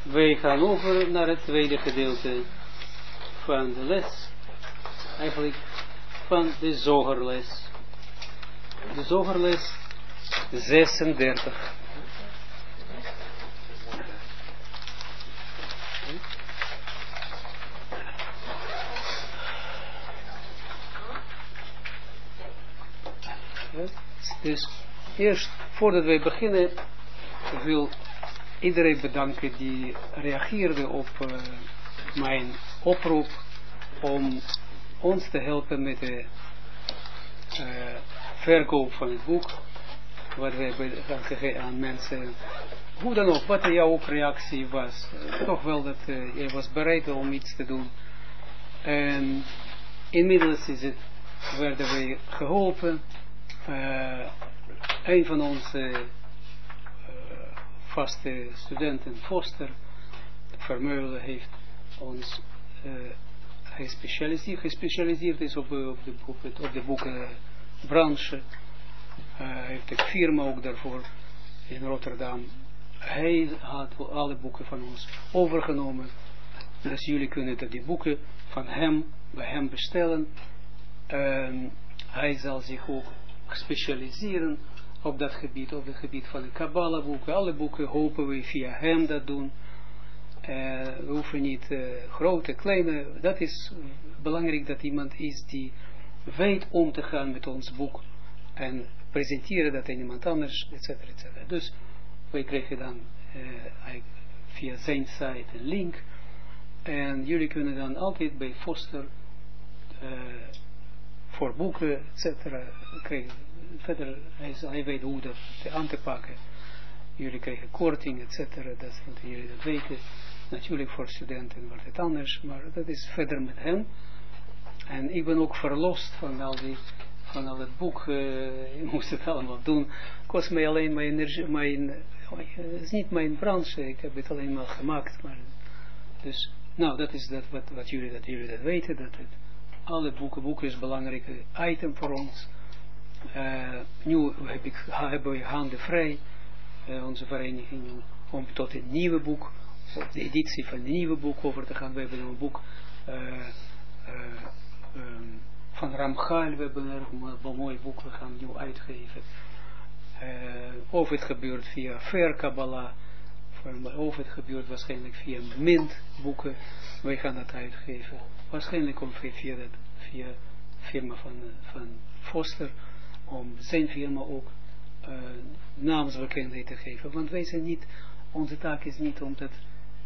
Wij gaan over naar het tweede gedeelte van de les, eigenlijk van de zogerles. De zogerles 36. Dus eerst, voordat wij beginnen, wil iedereen bedanken die reageerde op mijn oproep om ons te helpen met de verkoop van het boek, wat wij hebben gegeven aan mensen. Hoe dan ook, wat jouw ook reactie was, toch wel dat jij was bereid om iets te doen. En inmiddels werden wij geholpen. Een van onze vaste studenten, Foster Vermeulen, heeft ons gespecialiseerd is op de boekenbranche. Hij heeft een firma ook daarvoor in Rotterdam. Hij had alle boeken van ons overgenomen. Dus jullie kunnen die boeken van hem, bij hem bestellen. Hij zal zich ook specialiseren op dat gebied, op het gebied van de Kabbalah boeken. Alle boeken hopen we via hem dat doen. We hoeven niet grote, kleine. Dat is belangrijk dat iemand is die weet om te gaan met ons boek en presenteren dat aan iemand anders, etc. Dus wij krijgen dan via zijn site een link en jullie kunnen dan altijd bij Foster voor boeken, etc. Verder, hij weet hoe dat aan te pakken. Jullie krijgen korting, etc. Dat moeten jullie dat weten. Natuurlijk voor studenten wordt het anders, maar dat is verder met hem. En ik ben ook verlost van al het boek. Ik moest het allemaal doen. Kost mij alleen mijn energie, het is niet mijn branche. Ik heb het alleen maar gemaakt. Maar, dus, nou, dat is wat jullie dat weten. Dat het, alle boeken is een belangrijk item voor ons. Nu hebben we handen vrij, onze vereniging, om tot een nieuwe boek, op de editie van een nieuwe boek over te gaan. We hebben een boek van Ramchal, we hebben een mooi boek, we gaan nu uitgeven. Of het gebeurt via Fair Kabbalah, of het gebeurt waarschijnlijk via Mint boeken, wij gaan dat uitgeven. Waarschijnlijk om via firma van Foster, om zijn firma ook naamsbekendheid te geven. Want wij zijn niet, onze taak is niet om dat,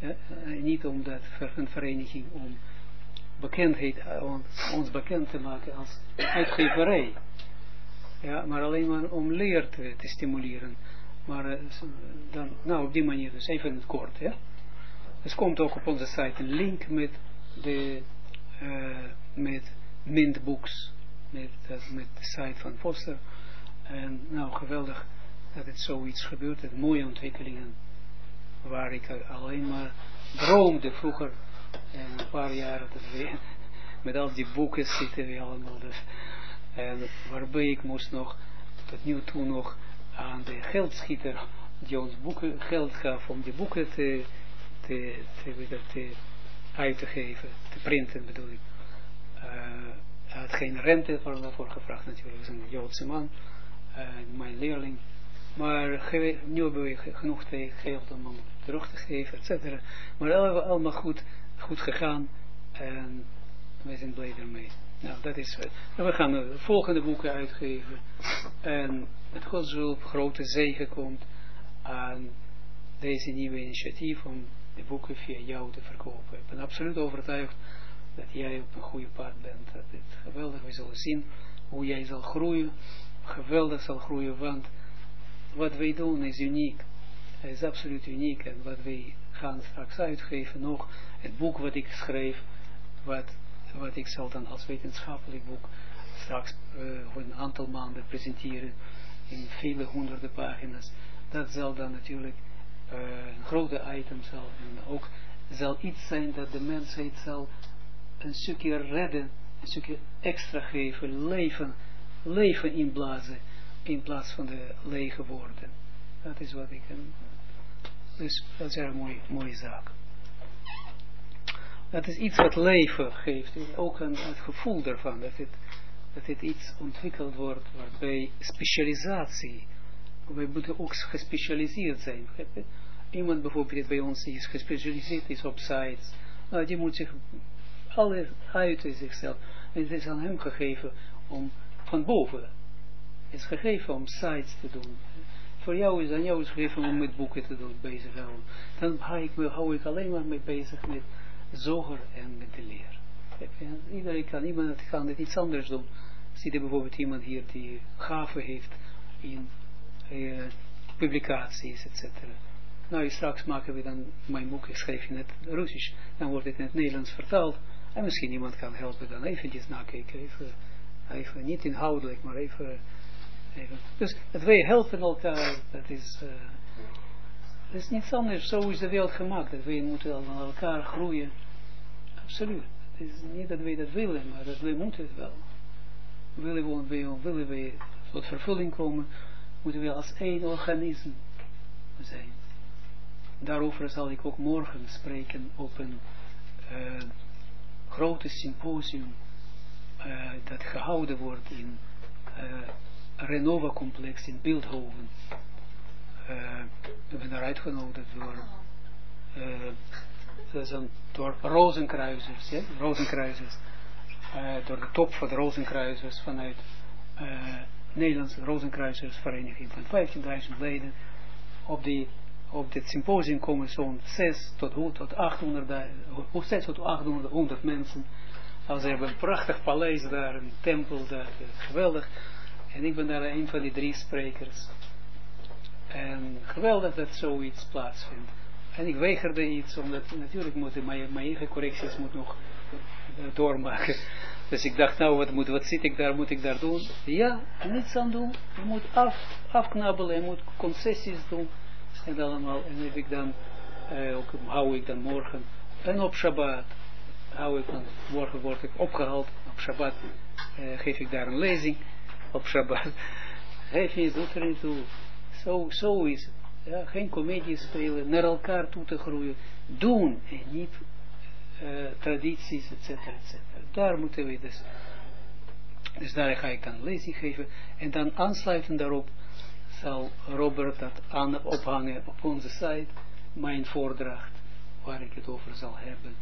een vereniging om bekendheid, ons bekend te maken als uitgeverij. Ja, maar alleen maar om leer te stimuleren. Maar dan, nou op die manier, dus even in het kort. Ja? Dus komt ook op onze site een link met met Mintbooks, met de site van Foster. En nou, geweldig dat het zoiets gebeurt. Het mooie ontwikkelingen waar ik alleen maar droomde vroeger. En een paar jaren met al die boeken zitten we allemaal. Dus, en waarbij ik moest nog tot nu toe nog aan de geldschieter die ons boeken geld gaf om die boeken uit te geven, te printen bedoel ik. Hij had geen rente voor gevraagd natuurlijk, dat is een Joodse man, mijn leerling. Maar nu hebben we genoeg geld om hem terug te geven, etc. Maar allemaal goed gegaan en wij zijn blij ermee. Nou, dat is het. We gaan de volgende boeken uitgeven en met Gods hulp grote zegen komt aan deze nieuwe initiatief om de boeken via jou te verkopen. Ik ben absoluut overtuigd dat jij op een goede pad bent. Dat het geweldig, we zullen zien hoe jij zal groeien. Geweldig zal groeien, want wat wij doen is uniek. Het is absoluut uniek. En wat wij gaan straks uitgeven nog, het boek wat ik schreef, wat ik zal dan als wetenschappelijk boek straks voor een aantal maanden presenteren in vele honderden pagina's. Dat zal dan natuurlijk een grote item zijn. En ook zal iets zijn dat de mensheid zal een stukje redden, een stukje extra geven, leven inblazen, in plaats van de lege woorden. Dat is wat ik Dus dat is een mooie zaak. Dat is iets wat leven geeft. Ook het gevoel daarvan. Dat dit iets ontwikkeld wordt waarbij specialisatie. Wij moeten ook gespecialiseerd zijn. Iemand bijvoorbeeld die bij ons is gespecialiseerd is op sites. Nou, die moet zich alles uiten zichzelf. En het is aan hem gegeven om van boven. Het is gegeven om sites te doen. Voor jou is aan jou gegeven om met boeken te doen, bezighouden. Dan hou ik alleen maar mee bezig met zoger en met de leer. Iemand kan dit iets anders doen. Zie je bijvoorbeeld iemand hier die gave heeft in publicaties, etc. Nou, straks maken we dan, mijn boek, ik schrijf in het Russisch, dan wordt het in het Nederlands vertaald. En misschien iemand kan helpen dan eventjes nakijken. Even niet inhoudelijk, maar even. Dus dat wij helpen elkaar, dat is niets anders. Zo is de wereld gemaakt. Dat wij moeten aan elkaar groeien. Absoluut. Het is niet dat wij dat willen, maar dat wij moeten het wel. Willen wij tot vervulling komen, moeten we als één organisme zijn. Daarover zal ik ook morgen spreken op een grote symposium dat gehouden wordt in Renova complex in Bilthoven. Ik ben daar uitgenodigd door Rozenkruisers, ja? Rozenkruisers, door de top van de Rozenkruisers vanuit Nederlandse Rozenkruisersvereniging van 15.000 leden. Op dit symposium komen zo'n 600 tot 800 mensen. Ze hebben een prachtig paleis daar, een tempel daar, geweldig. En ik ben daar een van die 3 sprekers. En geweldig dat zoiets plaatsvindt. En ik weigerde iets, omdat natuurlijk mijn eigen correcties moet nog doormaken. Dus ik dacht, nou, wat zit ik daar, moet ik daar doen? Ja, niets aan doen. Je moet afknabbelen, je moet concessies doen. En allemaal, en heb ik dan, hou ik dan morgen. En op Shabbat morgen word ik opgehaald. Op Shabbat geef ik daar een lezing. Op Shabbat. Geef je, doet er niet toe. Zo is het. Ja, geen comedie spelen, naar elkaar toe te groeien. Doen en niet tradities, etc. Daar moeten we dus daar ga ik dan een lezing geven. En dan aansluiten daarop zal Robert dat ophangen op onze site. Mijn voordracht, waar ik het over zal hebben.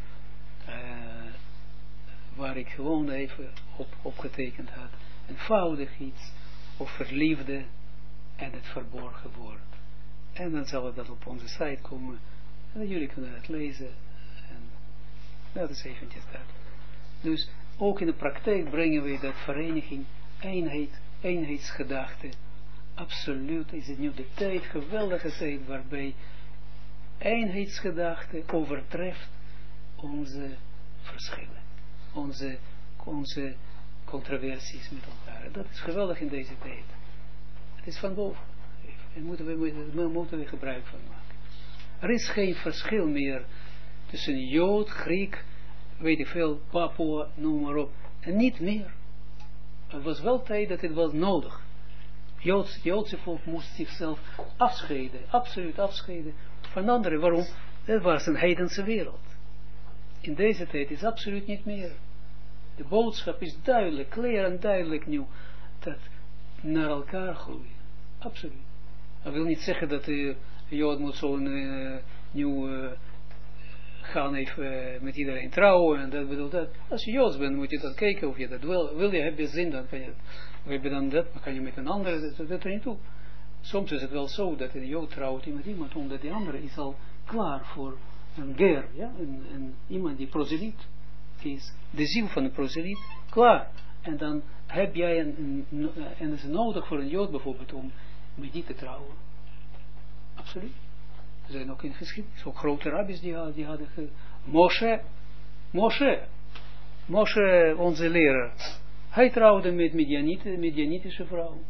Waar ik gewoon even opgetekend had. Eenvoudig iets over liefde en het verborgen woord. En dan zal het dat op onze site komen. En jullie kunnen het lezen. En dat is eventjes dat. Dus ook in de praktijk brengen we dat vereniging, eenheidsgedachte. Absoluut is het nu de tijd, geweldige tijd, waarbij eenheidsgedachte overtreft onze verschillen. Onze controversies met elkaar. Dat is geweldig in deze tijd. Het is van boven. En moeten we gebruik van maken. Er is geen verschil meer tussen Jood, Griek, weet ik veel, Papua, noem maar op. En niet meer. Het was wel tijd dat het was nodig. Joodse volk moest zichzelf afscheiden, absoluut afscheiden van anderen. Waarom? Dat was een heidense wereld. In deze tijd is absoluut niet meer. De boodschap is duidelijk, clear en duidelijk nu, dat naar elkaar groeien. Absoluut. Dat wil niet zeggen dat de Jood moet zo'n nieuw gaan even met iedereen trouwen. En dat bedoelt dat. Als je Joods bent, moet je dan kijken of je dat wil. Heb je zin, dan kan je heb je dan dat, maar kan je met een andere, dat er niet toe. Soms is het wel zo dat een Jood trouwt met iemand, omdat die andere is al klaar voor een ger, ja, iemand die proseliet is, de ziel van de proseliet, klaar. En dan heb jij en het is nodig voor een Jood bijvoorbeeld om met die te trouwen. Absoluut. Er zijn ook in geschiedenis, ook grote rabbis die hadden Moshe, onze leraar, hij trouwde met Midianitische vrouwen.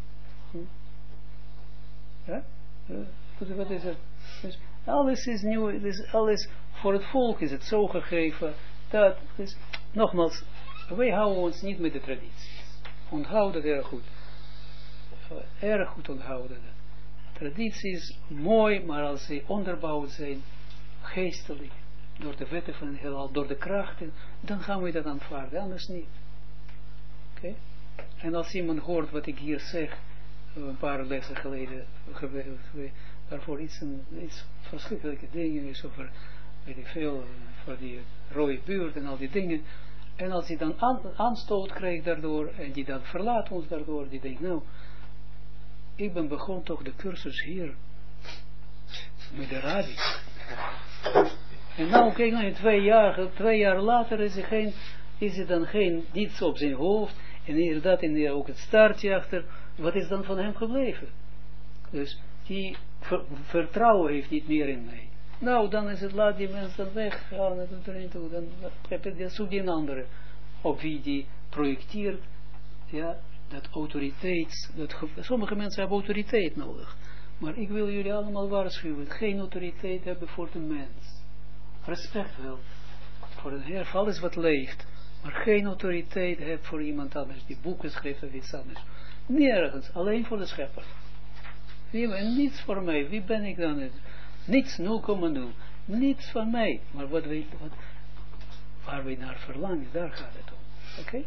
Ja? Wat is het? Dus alles is nieuw, dus alles voor het volk is het zo gegeven, dat is, nogmaals, wij houden ons niet met de tradities. Onthoud dat erg goed. Erg goed onthouden dat. Tradities, mooi, maar als ze onderbouwd zijn, geestelijk, door de wetten van het heelal, door de krachten, dan gaan we dat aanvaarden, anders niet. Oké? En als iemand hoort wat ik hier zeg, een paar lessen geleden, daarvoor iets verschrikkelijke dingen is over, weet ik veel, voor die rode buurt en al die dingen. En als hij dan aanstoot krijgt daardoor, en die dan verlaat ons daardoor, die denkt, nou, ik ben begonnen toch de cursus hier, met de rabbi. En nou, kijk nou, 2 jaar later is er dan geen, niets op zijn hoofd, en inderdaad ook het staartje achter, wat is dan van hem gebleven? Dus die vertrouwen heeft niet meer in mij. Nou, dan is het, laat die mensen dan weggaan, dan zoek die een andere, op wie die projecteert, ja, dat autoriteit, sommige mensen hebben autoriteit nodig, maar ik wil jullie allemaal waarschuwen, geen autoriteit hebben voor de mens. Respect wel, voor een heer, alles wat leeft, maar geen autoriteit hebben voor iemand anders, die boeken schrijft of iets anders. Nergens, alleen voor de schepper. En niets voor mij, wie ben ik dan? Niets, 0,0. Niets van mij. Maar waar we naar verlangen, daar gaat het om. Oké?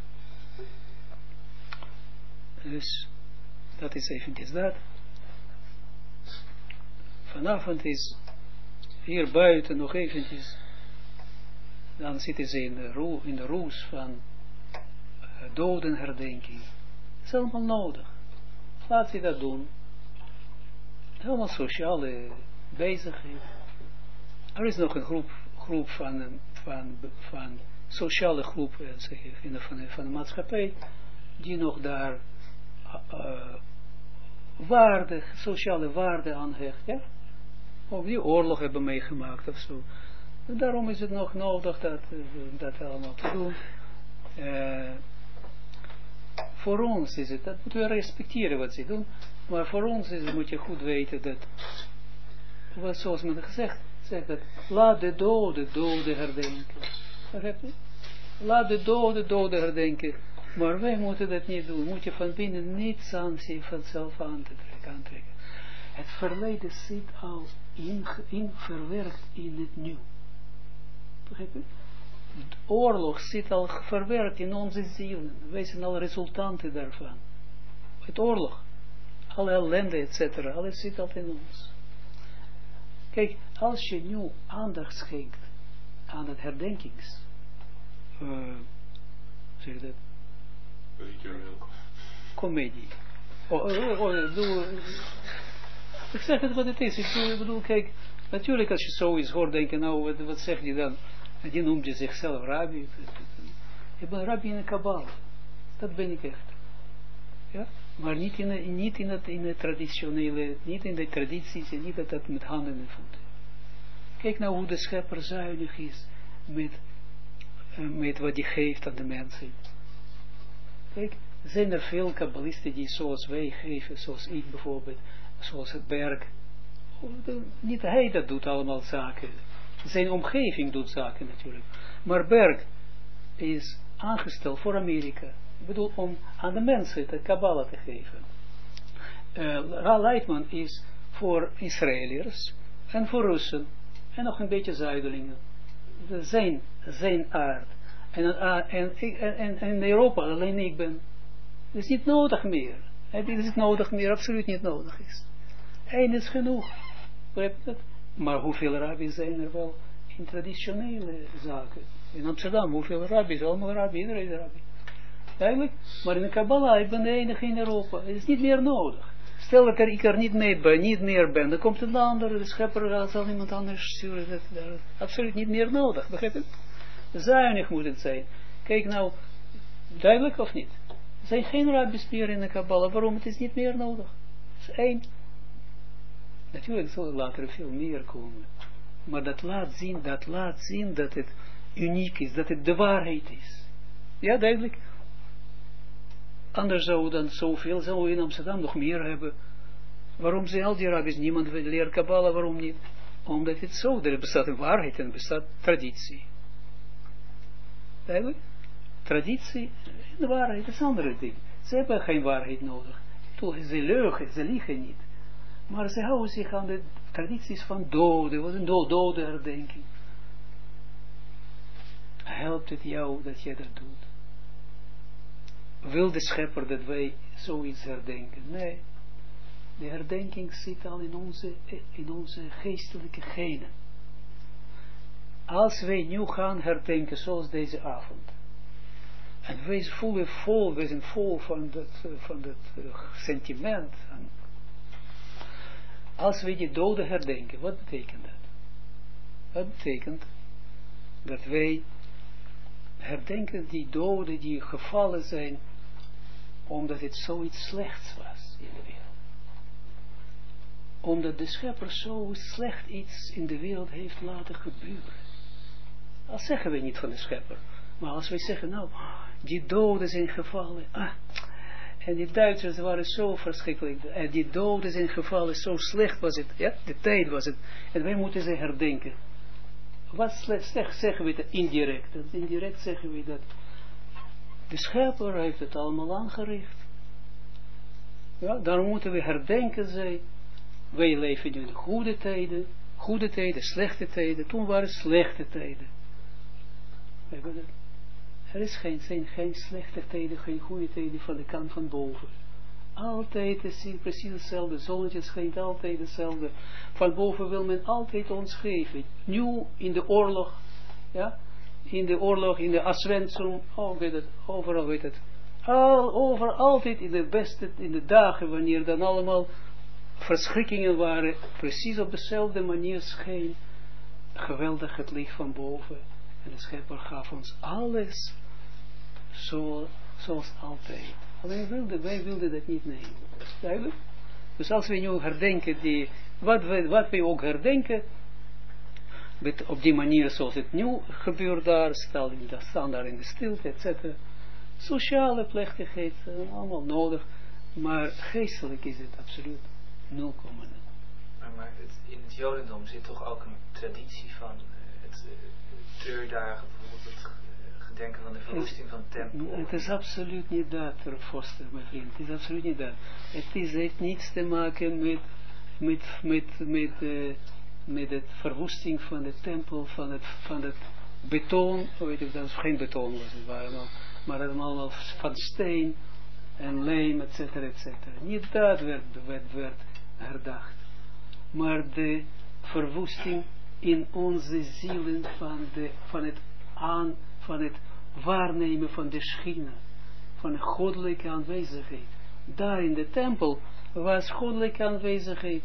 Dus, dat is eventjes dat. Vanavond is hier buiten nog eventjes, dan zitten ze in de roes van dodenherdenking. Dat is allemaal nodig. Laat ze dat doen. Helemaal sociale bezigheid. Er is nog een groep van sociale groep van de maatschappij, die nog daar sociale waarde aan hecht. Ja? Of die oorlog hebben meegemaakt of zo. En daarom is het nog nodig dat allemaal te doen. Voor ons is het, dat moeten we respecteren wat ze doen, maar voor ons is het, moet je goed weten dat, zoals men gezegd, zegt dat, laat de doden herdenken. Begrijp je? Laat de doden herdenken, maar wij moeten dat niet doen. Moet je van binnen niets aan zich vanzelf aantrekken. Het verleden zit al verwerkt in het nu. Begrijp je? De oorlog zit al verwerkt in onze zielen. Wij zijn al resultanten daarvan. Het oorlog, alle ellende, etc. Alles zit al in ons. Kijk, als je nu aandacht schenkt aan het herdenkings, zeg je dat? Comedie. Ik zeg het wat het is. Ik bedoel, kijk, natuurlijk als je zoiets hoort, denk je, nou, wat zegt hij dan? En die noemt je zichzelf rabbi. Ik ben rabbi in de Kabbalah. Dat ben ik echt. Ja? Maar niet in het traditionele, niet in de tradities en niet dat met handen en voeten. Kijk nou hoe de schepper zuinig is met wat hij geeft aan de mensen. Kijk, zijn er veel kabbalisten die zoals wij geven, zoals ik bijvoorbeeld, zoals het Berg. Niet hij dat doet allemaal zaken. Zijn omgeving doet zaken natuurlijk. Maar Berg is aangesteld voor Amerika. Ik bedoel, om aan de mensen de Kabbalah te geven. Leitman is voor Israëliërs en voor Russen. En nog een beetje Zuidelingen. Zijn aard. En in Europa alleen ik ben. Het is niet nodig meer. Het is niet nodig meer, absoluut niet nodig is. Eén is genoeg. Maar hoeveel rabbis zijn er wel in traditionele zaken? In Amsterdam, hoeveel rabbis? Allemaal rabbi, iedereen is rabbi. Eigenlijk, maar in de Kabbalah, ik ben de enige in Europa. Het is niet meer nodig. Stel dat ik er niet meer ben, dan komt een ander, de schepper zal iemand anders sturen. Dat absoluut niet meer nodig, begrijp je? Zuinig moet het zijn. Kijk nou, duidelijk of niet? Er zijn geen rabbis meer in de Kabbalah. Waarom? Het is niet meer nodig. Het is één. Natuurlijk zal er later veel meer komen. Maar dat laat zien dat het uniek is, dat het de waarheid is. Ja, duidelijk. Anders zou dan zoveel, zou we in Amsterdam nog meer hebben. Waarom zijn al die rabbis, niemand leert Kabbalah, waarom niet? Omdat het zo, er bestaat een waarheid en er bestaat traditie. Duidelijk? Traditie en de waarheid is een andere ding. Ze hebben geen waarheid nodig. Ze liegen niet. Maar ze houden zich aan de tradities van doden, wat een dode herdenking. Helpt het jou dat jij dat doet? Wil de schepper dat wij zoiets herdenken? Nee. De herdenking zit al in onze geestelijke genen. Als wij nu gaan herdenken, zoals deze avond, en wij zijn vol van dat sentiment. Als wij die doden herdenken, wat betekent dat? Dat betekent dat wij herdenken die doden die gevallen zijn, omdat het zoiets slechts was in de wereld. Omdat de schepper zo slecht iets in de wereld heeft laten gebeuren. Dat zeggen we niet van de schepper. Maar als wij zeggen, nou, die doden zijn gevallen. En die Duitsers waren zo verschrikkelijk. En die doden zijn gevallen, zo slecht was het. Ja, de tijd was het. En wij moeten ze herdenken. Wat slecht zeggen we dat indirect? Indirect zeggen we dat de schepper heeft het allemaal aangericht. Ja, daarom moeten we herdenken zij. Wij leven nu in goede tijden, slechte tijden. Toen waren slechte tijden. Er zijn geen slechte tijden, geen goede tijden van de kant van boven. Altijd is het precies hetzelfde. Zonnetje schijnt altijd hetzelfde. Van boven wil men altijd ons geven. Nu in de oorlog, ja, in de Aswensum, overal weet het. Altijd in de dagen, wanneer dan allemaal verschrikkingen waren, precies op dezelfde manier scheen geweldig het licht van boven. En de schepper gaf ons alles zoals altijd. Alleen wij wilden dat niet nemen. Duidelijk? Dus als we nu herdenken, wat wij ook herdenken, op die manier zoals het nu gebeurt daar, staan daar in de stilte, etc. Sociale plechtigheid, allemaal nodig, maar geestelijk is het absoluut 0,0. Maar in het Jodendom zit toch ook een traditie van het treurdagen, bijvoorbeeld het gedenken van de verwoesting van de tempel. Het is absoluut niet dat, Foster, mijn vriend. Het is absoluut niet dat. Het heeft niets te maken met het verwoesting van de tempel, van het beton, weet ik, dat is geen beton was het maar het allemaal van steen en leem, et cetera, et cetera. Niet dat werd herdacht, maar de verwoesting in onze zielen van het waarnemen van de schina, van de goddelijke aanwezigheid. Daar in de tempel was goddelijke aanwezigheid.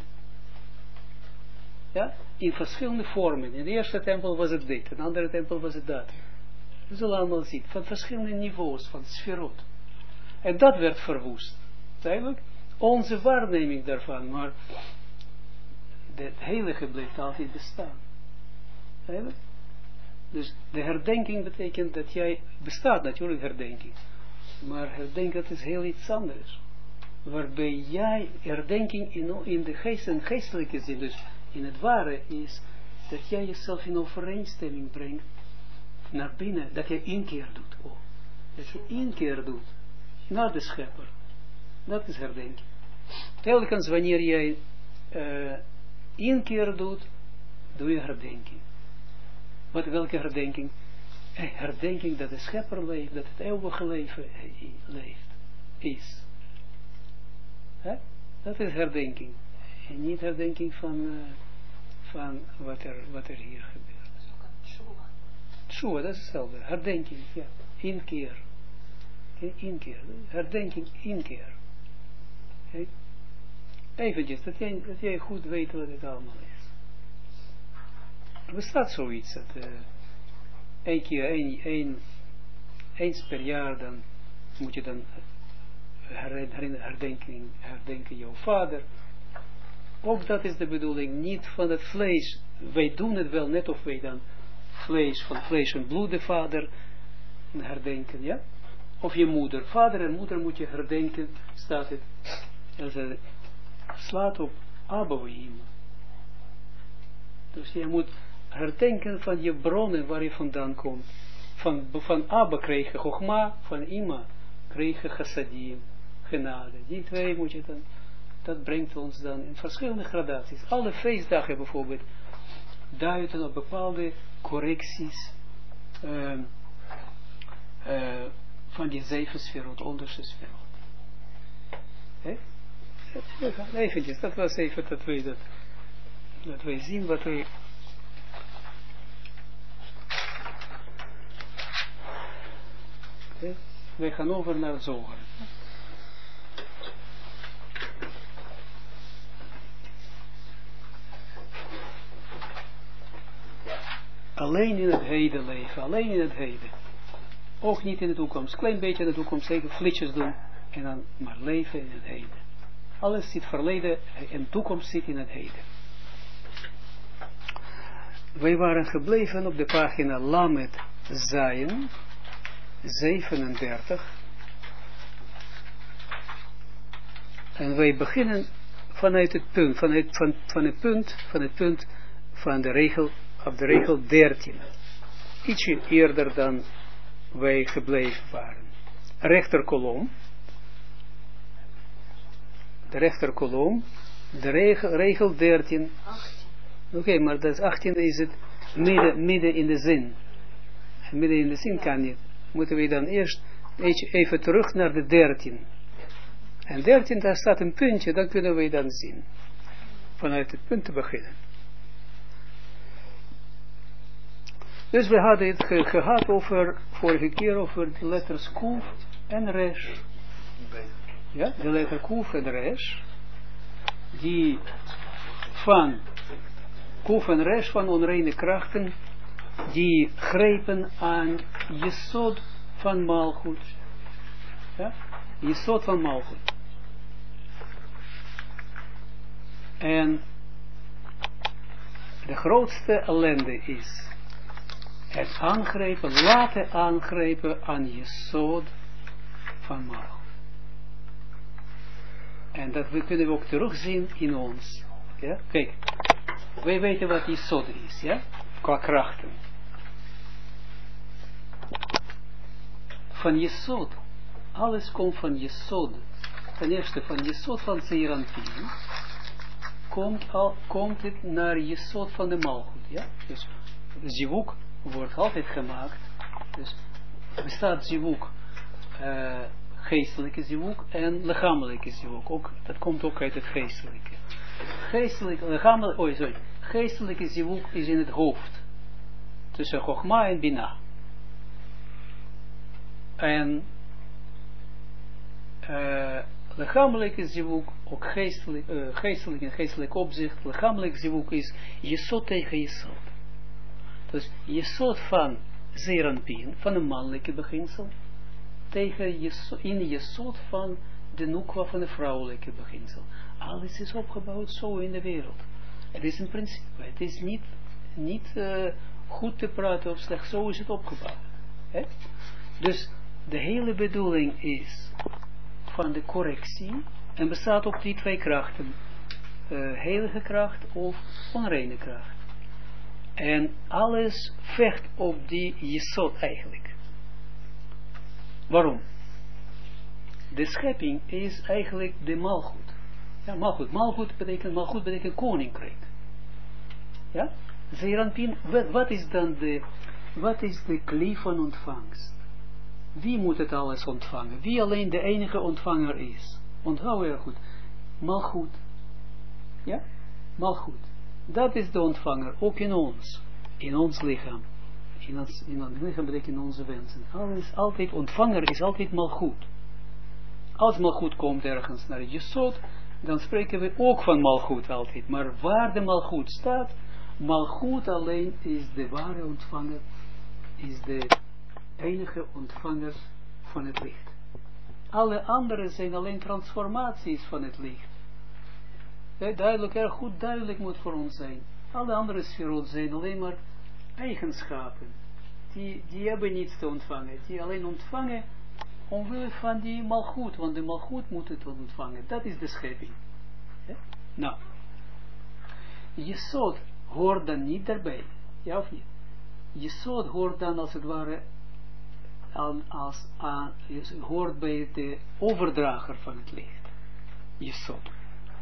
Ja, in verschillende vormen. In de eerste tempel was het dit, in de andere tempel was het dat. We zullen allemaal zien, van verschillende niveaus, van sferot. En dat werd verwoest. Duidelijk? Onze waarneming daarvan, maar het heilige blijft altijd bestaan. Duidelijk? Dus de herdenking betekent dat jij, bestaat natuurlijk herdenking, maar herdenken is heel iets anders. Waarbij jij herdenking in de geestelijke zin, dus in het ware is, dat jij jezelf in overeenstemming brengt naar binnen, dat je inkeer doet. Dat je inkeer doet naar de schepper. Dat is herdenking. Telkens wanneer jij inkeer doet, doe je herdenking. Welke herdenking? Herdenking dat de schepper leeft, dat het eeuwige leven is. Dat is herdenking. En niet herdenking van wat er hier gebeurt. Dat is ook een tshuva. Tshuva, dat is hetzelfde. Herdenking, ja. Inkeer. Inkeer. Herdenking, inkeer. Okay. Eventjes, dat jij goed weet wat het allemaal is. Er bestaat zoiets, dat eens per jaar dan moet je dan herdenken jouw vader. Ook dat is de bedoeling, niet van het vlees. Wij doen het wel, net of wij dan van vlees en bloed de vader herdenken, ja? Of je moeder. Vader en moeder moet je herdenken, staat het. En slaat op Abouhim. Dus je moet herdenken van je bronnen waar je vandaan komt. Van Abba kreeg je Chogma, van Ima kreeg je Chassadim, genade. Die twee moet je dan dat brengt ons dan in verschillende gradaties. Alle feestdagen bijvoorbeeld duiden op bepaalde correcties van die 7 sferot, onderste sferot. Eventjes, dat was even dat wij zien wat we... Wij gaan over naar het Zoger. Alleen in het heden leven, alleen in het heden. Ook niet in de toekomst, klein beetje in de toekomst, zeker flitsjes doen en dan maar leven in het heden. Alles zit verleden en toekomst zit in het heden. Wij waren gebleven op de pagina Lamed Zayin 37 en wij beginnen vanuit het punt, van het punt van de regel, op de regel 13. Ietsje eerder dan wij gebleven waren. Rechterkolom. De rechterkolom. De regel 13. Oké, maar dat 18 is het midden in de zin. Midden in de zin kan niet. Moeten we dan eerst even terug naar de 13. En 13, daar staat een puntje, dan kunnen we dan zien. Vanuit het punt te beginnen. Dus we hadden het gehad vorige keer over de letters Kuf en Resh. Ja, de letter Kuf en Resh. Die van Kuf en Resh van onreine krachten, die grepen aan Jesod van Malchut. Ja, Jesod van Malchut. En de grootste ellende is het aangrijpen, laten aangrijpen aan Jesod van Malchut. En dat kunnen we ook terugzien in ons. Ja? Kijk, wij weten wat Jesod is, ja? Qua krachten. Van Jesod, alles komt van Jesod. Ten eerste van Jesod van Zeeranpien komt het naar Jesod van de Malchut. Ja? Dus Zivuk wordt altijd gemaakt. Dus bestaat Zivuk, geestelijke Zivuk en lichamelijke Zivuk. Ook, dat komt ook uit het geestelijke. Geestelijke Zivuk is in het hoofd. Tussen Chogma en Bina. En lichamelijke Zivuk, ook geestelijk opzicht, lichamelijk Zivuk is Jesod tegen Jesod. Dus Jesod van Zeeranpien, van een mannelijke beginsel, tegen in Jesod van de Nukwa van de vrouwelijke beginsel. Alles is opgebouwd zo in de wereld. Het is een principe. Het is niet goed te praten of slecht. Zo is het opgebouwd. He? Dus de hele bedoeling is van de correctie en bestaat op die 2 krachten. Heilige kracht of onreine kracht. En alles vecht op die Jesod eigenlijk. Waarom? De schepping is eigenlijk de Malchut. Ja, Malchut betekent koninkrijk. Ja? Zeeranpien, wat is de klie van ontvangst? Wie moet het alles ontvangen? Wie alleen de enige ontvanger is? Onthoud heel goed. Malchut. Ja? Malchut. Dat is de ontvanger, ook in ons. In ons lichaam. In ons lichaam betekent onze wensen. Altijd ontvanger is altijd Malchut. Als Malchut komt ergens naar Jesod, dan spreken we ook van Malchut altijd. Maar waar de Malchut staat, Malchut alleen is de ware ontvanger, is de enige ontvanger van het licht. Alle anderen zijn alleen transformaties van het licht. Duidelijk, erg goed duidelijk moet voor ons zijn. Alle andere sferot zijn alleen maar eigenschappen. Die hebben niets te ontvangen. Die alleen ontvangen omwille van die Malchut. Want de Malchut moet het ontvangen. Dat is de schepping. Ja? Nou. Jesod hoort dan niet daarbij. Ja of niet? Jesod hoort dan als het ware hoort bij de overdrager van het licht. Jesod.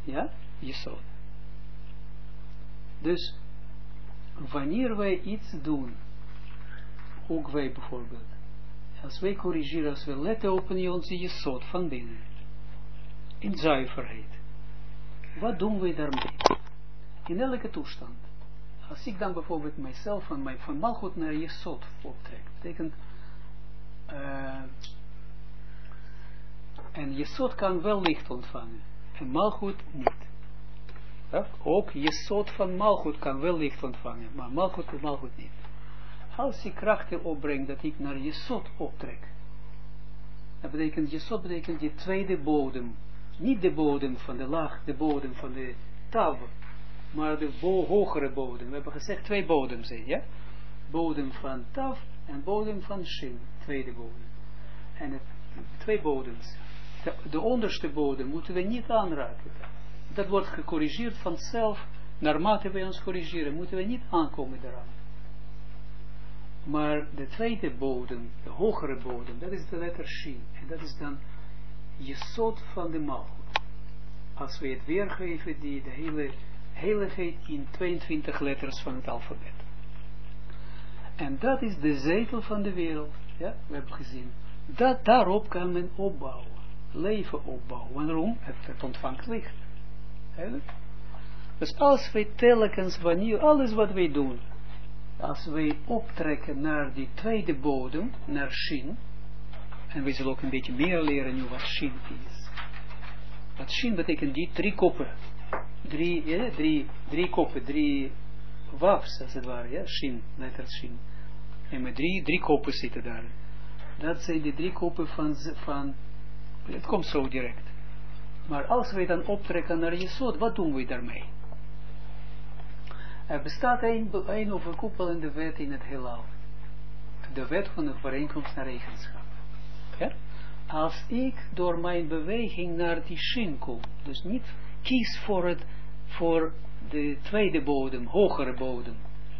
Ja, Jesod. Dus, wanneer wij iets doen, ook wij bijvoorbeeld, als wij corrigeren, als we letten op in onze Jesod van binnen, in zuiverheid, wat doen wij daarmee? In elke toestand. Als ik dan bijvoorbeeld mijzelf van Malchut naar Jesod optrek, betekent, en Jesod kan wel licht ontvangen, en Malchut niet. Ja? Ook Jesod van Malchut kan wel licht ontvangen, maar Malchut niet. Als ik krachten opbreng dat ik naar Jesod optrek, dat betekent, Jesod betekent die tweede bodem, niet de bodem van de laag, de bodem van de tav, maar de hogere bodem. We hebben gezegd 2 bodems, ja? Bodem van tav en bodem van shin, tweede bodem. En het, 2 bodems. De onderste bodem moeten we niet aanraken. Dat wordt gecorrigeerd vanzelf, naarmate wij ons corrigeren, moeten we niet aankomen eraan. Maar de tweede bodem, de hogere bodem, dat is de letter shin. En dat is dan Jesod van de Malchut. Als we het weergeven, de hele heiligheid in 22 letters van het alfabet. En dat is de zetel van de wereld. Ja, we hebben gezien. Daarop kan men opbouwen. Leven opbouwen. Waarom? Het ontvangt licht. Dus als wij telkens, wanneer alles wat wij doen, als wij optrekken naar die tweede bodem, naar Shin, en we zullen ook een beetje meer leren nu wat Shin is. Wat Shin betekent die 3 koppen. 3 koppen, 3 wafs, als het ware, ja, Shin, letter Shin. En met 3 koppen zitten daar. Dat zijn die 3 koppen van het komt zo direct. Maar als wij dan optrekken naar Jesod, wat doen we daarmee? Er bestaat een overkoepelende wet in het heelal. De wet van de overeenkomst naar eigenschap. Ja? Als ik door mijn beweging naar die Shin kom, dus niet kies voor de tweede bodem, hogere bodem,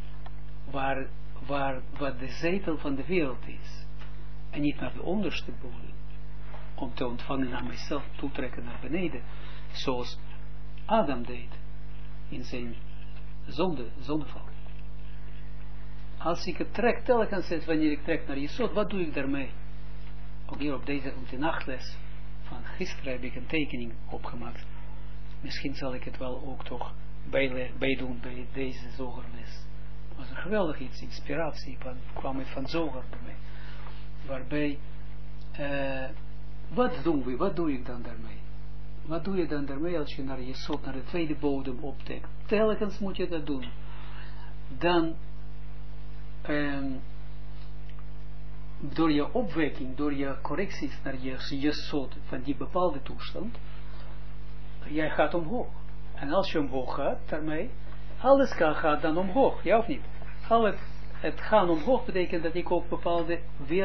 wat de zetel van de wereld is, en niet naar de onderste bodem, om te ontvangen naar mijzelf, toetrekken naar beneden, zoals Adam deed in zijn zondeval. Als ik het trek, telkens wanneer ik trek naar Jesod, wat doe ik daarmee? Ook hier op de nachtles van gisteren heb ik een tekening opgemaakt. Misschien zal ik het wel ook toch bijdoen bij deze zogerles. Het was een geweldig iets, inspiratie, kwam het van zoger bij mij. Waarbij, wat doen we, wat doe ik dan daarmee? Wat doe je dan daarmee als je naar Jesod, naar de tweede bodem optrekt? Telkens moet je dat doen. Dan, door je opwekking, door je correcties naar je Jesod van die bepaalde toestand, jij gaat omhoog. En als je omhoog gaat, daarmee, alles gaat dan omhoog, ja of niet? Het gaan omhoog betekent dat ik ook bepaalde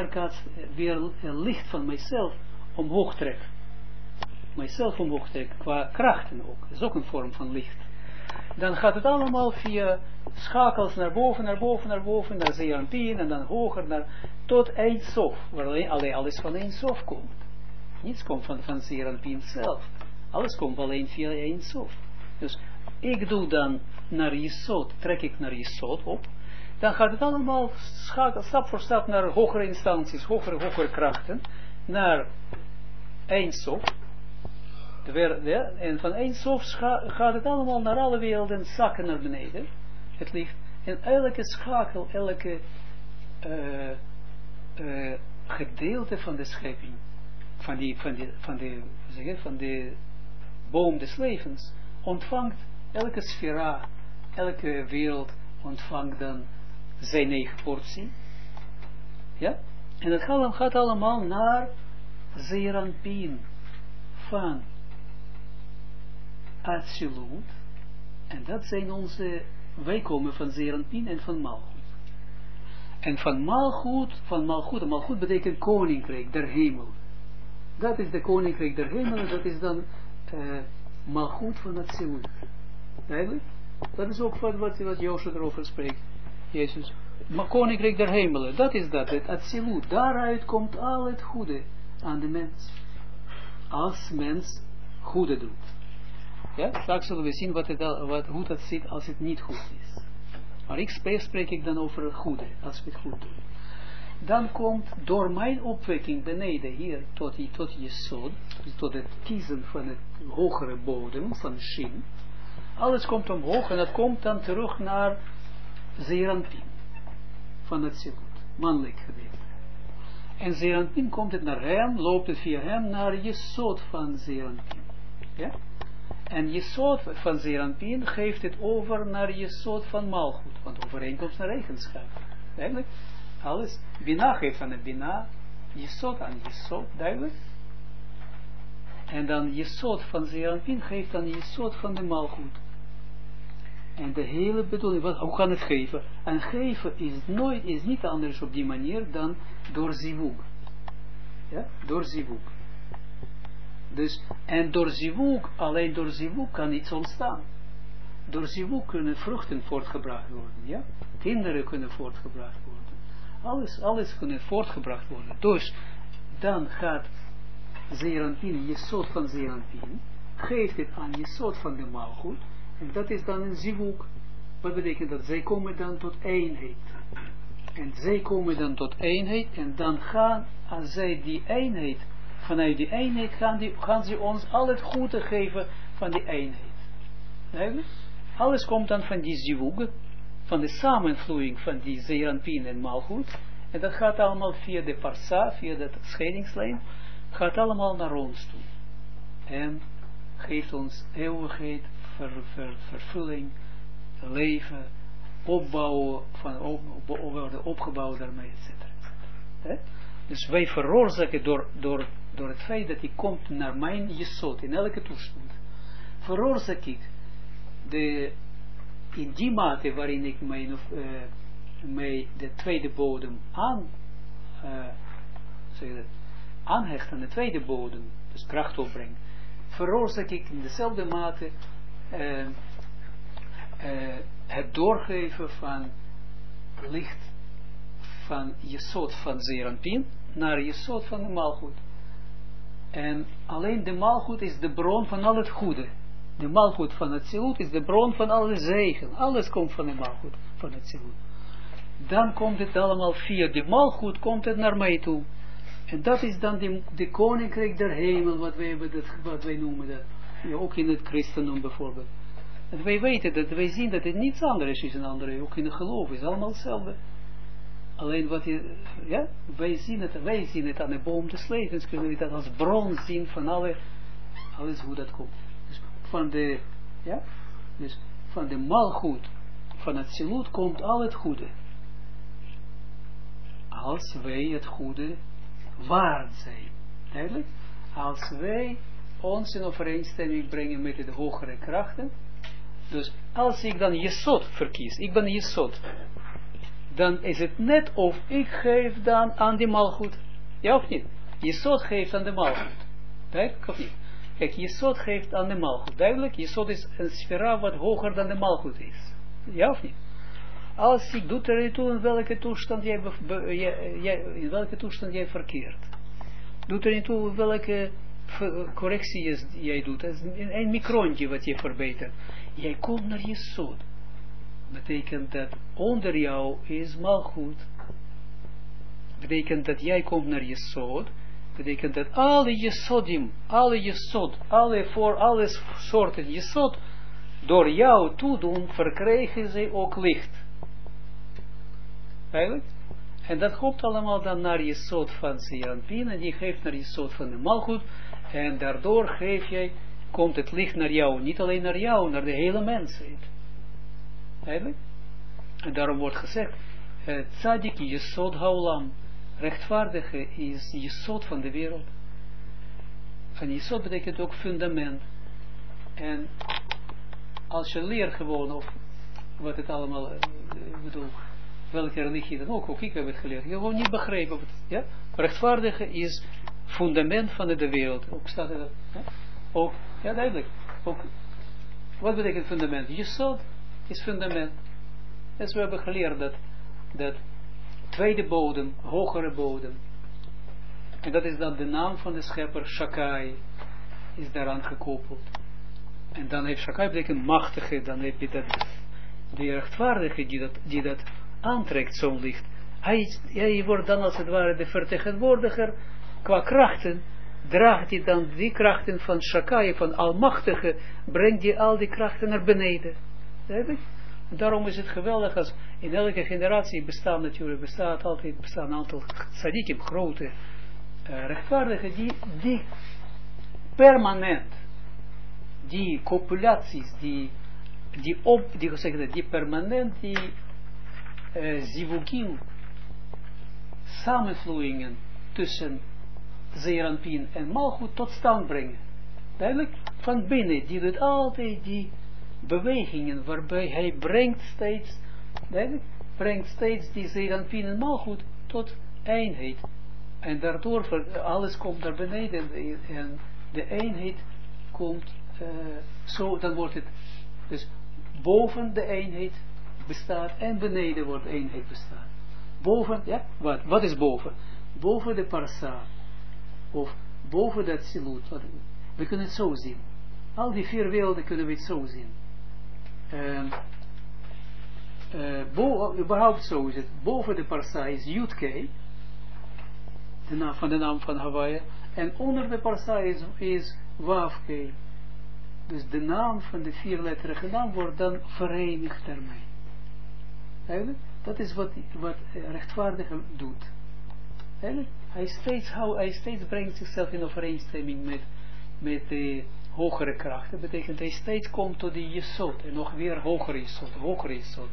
licht van mijzelf omhoog trek. Mijzelf omhoog trek, qua krachten ook. Dat is ook een vorm van licht. Dan gaat het allemaal via schakels naar boven, naar Zeeranpien en dan hoger tot Ein Sof, waar alleen alles van Ein Sof komt. Niets komt van Zeeranpien zelf. Alles komt alleen via Ein Sof. Dus ik doe dan naar Jesod, trek ik naar Jesod op. Dan gaat het allemaal stap voor stap naar hogere instanties, hogere krachten, naar Ein Sof. En van Ein Sof gaat het allemaal naar alle werelden zakken naar beneden. Het licht. En elke schakel, elke gedeelte van de schepping, van de boom des levens, ontvangt elke sfera, elke wereld ontvangt dan zijn eigen portie. Ja? En het gaat allemaal naar Zeeranpien van Atsilut. En dat zijn wij komen van Zeeranpien en van Malchut. En van Malchut betekent koninkrijk der hemel. Dat is de koninkrijk der hemel, en dat is dan Malchut van Atsilut. Eigenlijk? Dat is ook wat Joshua erover spreekt. Jezus. Maar koninkrijk der hemelen, dat is dat, het Atsilut. Daaruit komt al het goede aan de mens. Als mens goede doet. Ja, straks zullen we zien hoe dat zit als het niet goed is. Maar spreek ik dan over het goede, als we het goed doen. Dan komt door mijn opwekking beneden hier tot Jesod, tot het kiezen van het hogere bodem van Shin. Alles komt omhoog en dat komt dan terug naar Zeranpin van het Zilut, mannelijk gedeelte. En Zeranpin komt het naar hem, loopt het via hem naar Jesod van Zeranpin. Ja? En Jesod van Zeranpin geeft het over naar Jesod van Malchut, want overeenkomst naar eigenschap. Duidelijk? Alles. Bina geeft aan het Bina, Jesod aan Jesod, duidelijk? En dan Jesod van Zeranpin geeft aan Jesod van de Malchut. En de hele bedoeling, hoe kan het geven? En geven is niet anders op die manier dan door zivug. Ja? Door zivug. Dus, en door zivug, alleen door zivug kan iets ontstaan. Door zivug kunnen vruchten voortgebracht worden. Ja? Kinderen kunnen voortgebracht worden. Alles kunnen voortgebracht worden. Dus, dan gaat Zeranpin, Jesod van Zeranpin, geeft het aan Jesod van de Malchut. En dat is dan een zivug. Wat betekent dat? Zij komen dan tot eenheid. En zij komen dan tot eenheid. En dan gaan, als zij die eenheid, vanuit die eenheid gaan ze ons al het goede geven van die eenheid. Duidelijk? Alles komt dan van die zivug, van de samenvloeiing van die Zeranpin en Malchut. En dat gaat allemaal via de parsa, via de scheidingslijn, gaat allemaal naar ons toe. En geeft ons eeuwigheid, vervulling, leven, opbouwen, worden opgebouwd daarmee, etc. Dus wij veroorzaken door het feit dat hij komt naar mijn Jesod, in elke toestand, veroorzaak ik in die mate waarin ik de tweede bodem aanhecht aan de tweede bodem, dus kracht opbreng, veroorzaak ik in dezelfde mate het doorgeven van licht van Jesod van Zeranpin naar Jesod van de Malchut. En alleen de Malchut is de bron van al het goede. De Malchut van het Zilut is de bron van alle zegen. Alles komt van de Malchut van het Zilut. Dan komt het allemaal via de Malchut, komt het naar mij toe. En dat is dan de koninkrijk der hemel, wat wij noemen dat. Ja, ook in het christendom bijvoorbeeld. Dat wij weten, dat wij zien dat het niets anders is dan andere, ook in het geloof is allemaal hetzelfde. Alleen wij zien het aan de boom des levens, kunnen we dat als bron zien van alles hoe dat komt. Dus van de Malchut, van het Zilut komt al het goede. Als wij het goede waard zijn. Duidelijk? Als wij ons in overeenstemming brengen met de hogere krachten. Dus als ik dan Jesod verkies, ik ben Jesod, dan is het net of ik geef dan aan de Malchut. Ja of niet? Jesod geeft aan de Malchut. Duidelijk of niet? Kijk, Jesod geeft aan de Malchut. Duidelijk, Jesod is een sfera wat hoger dan de Malchut is. Ja of niet? Als ik doe er toe in welke toestand jij verkeert. Doet er niet toe welke correctie jij doet. Dat is een microontje wat je verbetert. Jij komt naar Jesod. Betekent dat onder jou is Malchut. Betekent dat jij komt naar Jesod. Betekent dat alle Jesodim, voor alle soorten Jesod, door jou toedoen, verkrijgen ze ook licht. Eigenlijk? En dat komt allemaal dan naar Jesod van Zeranpin, en die geeft naar Jesod van de Malchut, en daardoor komt het licht naar jou, niet alleen naar jou, naar de hele mensheid. Eigenlijk? En daarom wordt gezegd, Tzadik Jesod Haolam, rechtvaardige is Jesod van de wereld. En Jesod betekent ook fundament. En als je leert gewoon, of wat het allemaal, bedoel, welke religie dan ook ik heb het geleerd, je gewoon niet begrepen. Ja? Rechtvaardige is fundament van de wereld. Ook staat er, ook, ja duidelijk. Ook, wat betekent fundament? Jesod is fundament. Dus we hebben geleerd dat tweede bodem, hogere bodem. En dat is dan de naam van de schepper, Shakai, is daaraan gekoppeld. En dan heeft Shakai betekent machtige, dan heb je dat, de rechtvaardige die dat aantrekt, zo'n licht. Hij wordt dan als het ware de vertegenwoordiger qua krachten, draagt hij dan die krachten van Shakai, van Almachtige, brengt hij al die krachten naar beneden. Daarom is het geweldig als in elke generatie bestaat altijd een aantal tzadikim, grote rechtvaardigen, die permanent, die copulaties, die permanent, die zivugim, samenvloeien tussen Zeeranpien en Malchut tot stand brengen. Duidelijk? Van binnen, die doet altijd die bewegingen, waarbij hij brengt steeds die Zeeranpien en Malchut tot eenheid. En daardoor, alles komt naar beneden en de eenheid komt, dan wordt het, dus boven de eenheid bestaat en beneden wordt eenheid bestaan. Boven, ja, wat is boven? Boven de parsa, of boven dat silut, we kunnen het zo zien. Al die 4 werelden kunnen we het zo zien. Überhaupt zo is het. Boven de parsa is Yud-Kei, de naam van Hawaii, en onder de parsa is Wav-Kei. Dus de naam van de 4-letterige naam wordt dan verenigd daarmee. Eigenlijk, dat is wat rechtvaardige doet. Eigenlijk, hij steeds brengt zichzelf in overeenstemming met de hogere krachten. Dat betekent hij steeds komt tot die Jesod, en nog weer hogere Jesod.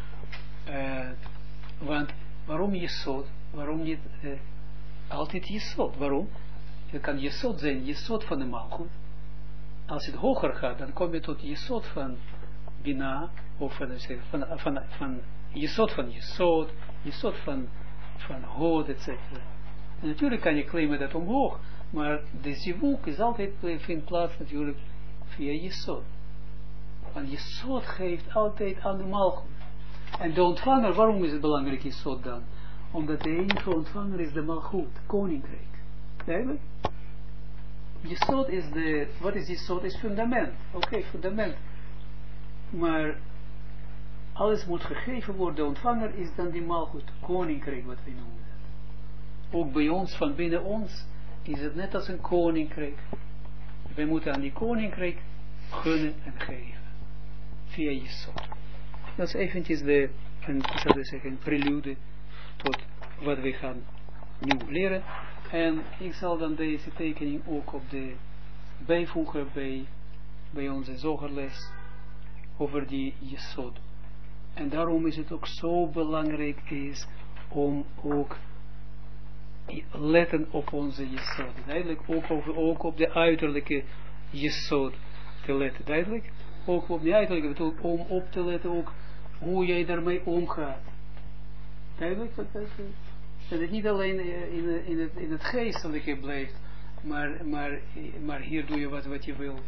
Want waarom Jesod? Waarom niet altijd Jesod? Waarom? Je kan Jesod zijn, Jesod van de Malchut. Als het hoger gaat, dan kom je tot Jesod van Bina, of van Jesod van Jesod, Jesod van Hod, etc. En natuurlijk kan je claimen dat omhoog, maar de zivuk is altijd, vindt plaats natuurlijk via Jesod. Want Jesod geeft altijd aan de Malchut. En de ontvanger, waarom is het belangrijk Jesod dan? Omdat de enige ontvanger is de Malchut, koninkrijk. Duidelijk? Jesod is wat is Jesod? Is fundament. Oké, fundament. Maar alles moet gegeven worden. De ontvanger is dan die Malchut, koninkrijk wat wij noemen. Ook bij ons, van binnen ons, is het net als een koninkrijk. Wij moeten aan die koninkrijk gunnen en geven. Via Jesod. Dat is eventjes een prelude tot wat we gaan nu leren. En ik zal dan deze tekening ook bijvoegen bij onze zogerles over die Jesod. En daarom is het ook zo belangrijk is om ook letten op onze Jesod. Duidelijk, ook op de uiterlijke Jesod te letten. Duidelijk, ook op de uiterlijke, om op te letten ook hoe jij daarmee omgaat. Duidelijk, dat het niet alleen in het geestelijke blijft, maar hier doe je wat je wil.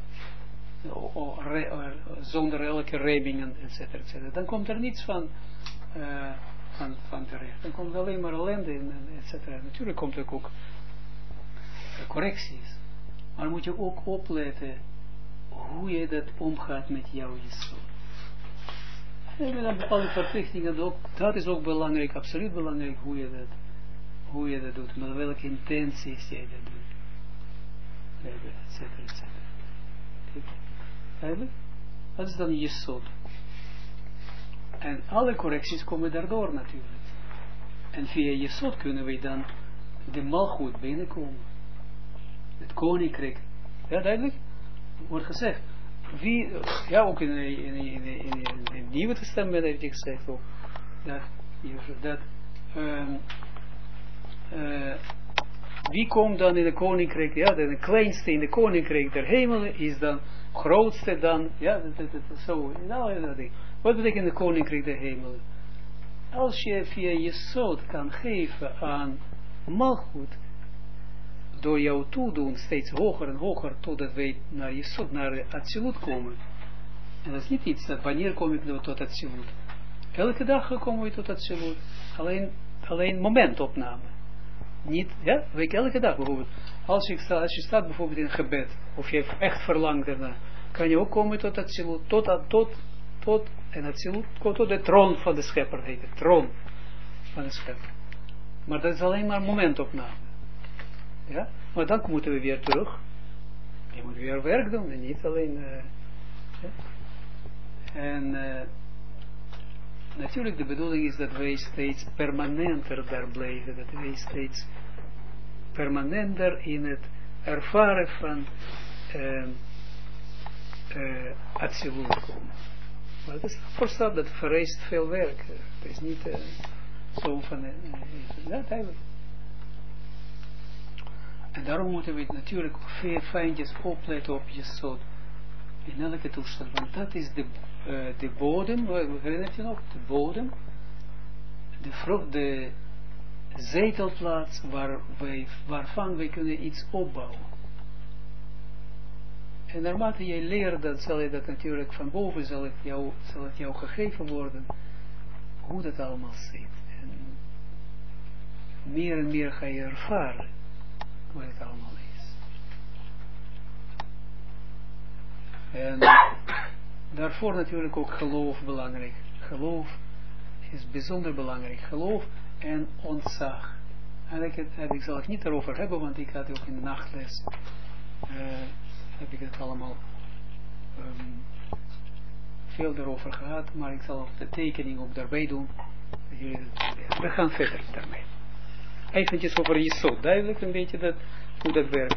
Zonder elke remmingen, etc. Dan komt er niets van terecht. Dan komt alleen maar ellende in, etc. Natuurlijk komt er ook correcties. Maar moet je ook opletten hoe je dat omgaat met jouw Jesod. En met een bepaalde verplichtingen, dat is ook belangrijk, absoluut belangrijk hoe je dat doet. Met welke intenties jij dat doet. etc. Eigenlijk? Dat is dan Jesod. En alle correcties komen daardoor natuurlijk. En via Jesod kunnen we dan de Malchut binnenkomen. Het koninkrijk. Ja, duidelijk? Wordt gezegd. Ook in het Nieuwe Testament heeft hij gezegd ook, dat wie komt dan in de koninkrijk, de kleinste in de koninkrijk der hemelen is dan grootste dan, zo. Wat betekent de koninkrijk der hemelen? Als je via Jesod kan geven aan Malchut, door jouw toedoen steeds hoger en hoger, totdat wij naar Jesod, naar Atsilut komen. En dat is niet iets, dat wanneer kom ik tot Atsilut? Elke dag komen we tot Atsilut. Alleen momentopname. Niet, elke dag bijvoorbeeld. Als je staat bijvoorbeeld in gebed, of je echt verlangt ernaar, kan je ook komen tot Atsilut, tot en Atsilut, tot de troon van de schepper, heet het, troon van de schepper. Maar dat is alleen maar momentopname. Ja? Maar dan moeten we weer terug. Je moet weer werk doen en niet alleen... En natuurlijk de bedoeling is dat wij steeds permanenter daar blijven. Dat wij steeds permanenter in het ervaren van Atsilut komen. Maar dat is voorstel, dat vereist veel werk. Het is niet zo van... ja, duidelijk. En daarom moeten we natuurlijk veel fijntjes opletten op Jesod. In elke toestand. Want dat is de bodem, herinnert je nog? De bodem. De zetelplaats waarvan wij kunnen iets opbouwen. En naarmate jij leert, dan zal je dat natuurlijk van boven, zal het jou gegeven worden, hoe dat allemaal zit. En meer ga je ervaren, hoe het allemaal is. En daarvoor natuurlijk ook geloof belangrijk. Geloof is bijzonder belangrijk. Geloof en ontzag. Ik zal het niet daarover hebben, want ik had ook in de nachtles heb ik het allemaal veel erover gehad, maar ik zal ook de tekening ook daarbij doen. We gaan verder daarmee. Eventjes over Jesod, duidelijk een beetje hoe dat werkt.